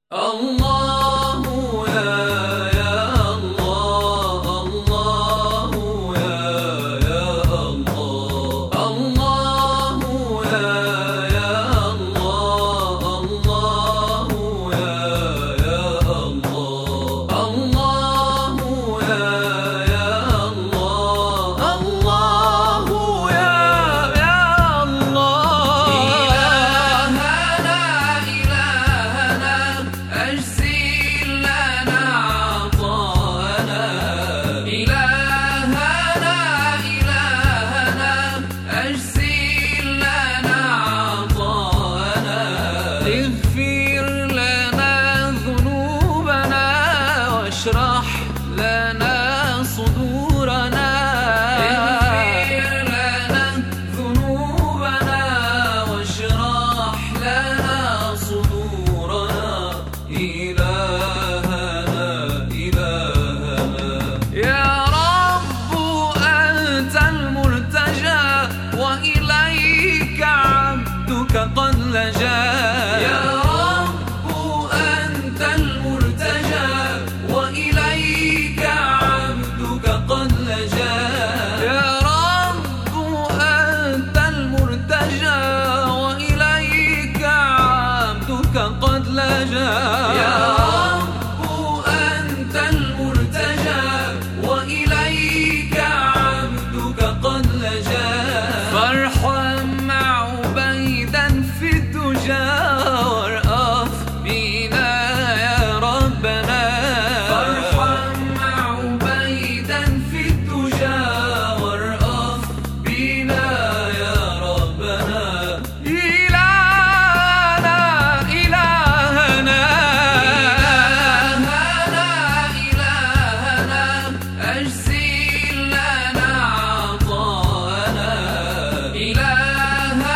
الله يا الله، الله يا الله، الله يا الله، الله يا الله، الله يا الله، الله يا الله. أجزل لنا عطاءنا إلهنا، إلهنا أجزل لنا عطاءنا. اغفر لنا ذنوبنا واشرح لنا صدورنا. اغفر لنا ذنوبنا واشرح لنا صدورنا. إلهنا إلهنا يا رب أنت المرتجى، وإليك عبدك قد لجا. يا رب أنت المرتجى، وإليك عبدك قد لجا. يا رب أنت المرتجى، وإليك عبدك قد لجا. يا رب أنت المرتجى، وإليك عبدك قد لجا. فارحم عبيدا في الدجى، وارأف بنا يا ربنا. فارحم عبيدا في الدجى، وارأف بنا يا ربنا. أجزل لنا عطاءنا إلهنا،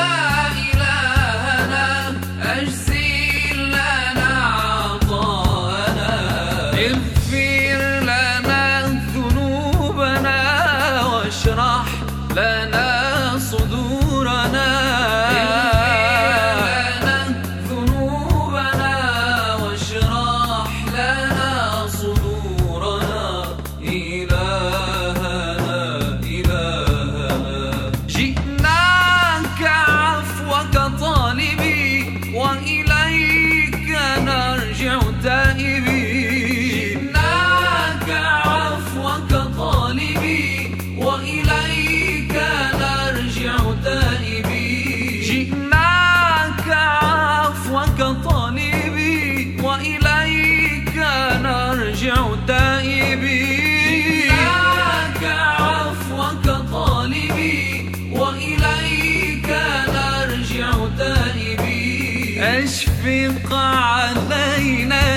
إلهنا أجزل لنا عطاءنا. اغفر لنا ذنوبنا واشرح لنا صدورنا. اغفر لنا ذنوبنا واشرح لنا صدورنا. إلهنا إلهنا جئناك عفوك طالبي، وإليك نرجع تائبين. جئناك عفوك طالبي، وإليك نرجع تائبين. جئناك عفوك طالبي، وإليك نرجع تائبين. جئناك عفوك طالبي، وإليك نرجع تائبين. أشفق علينا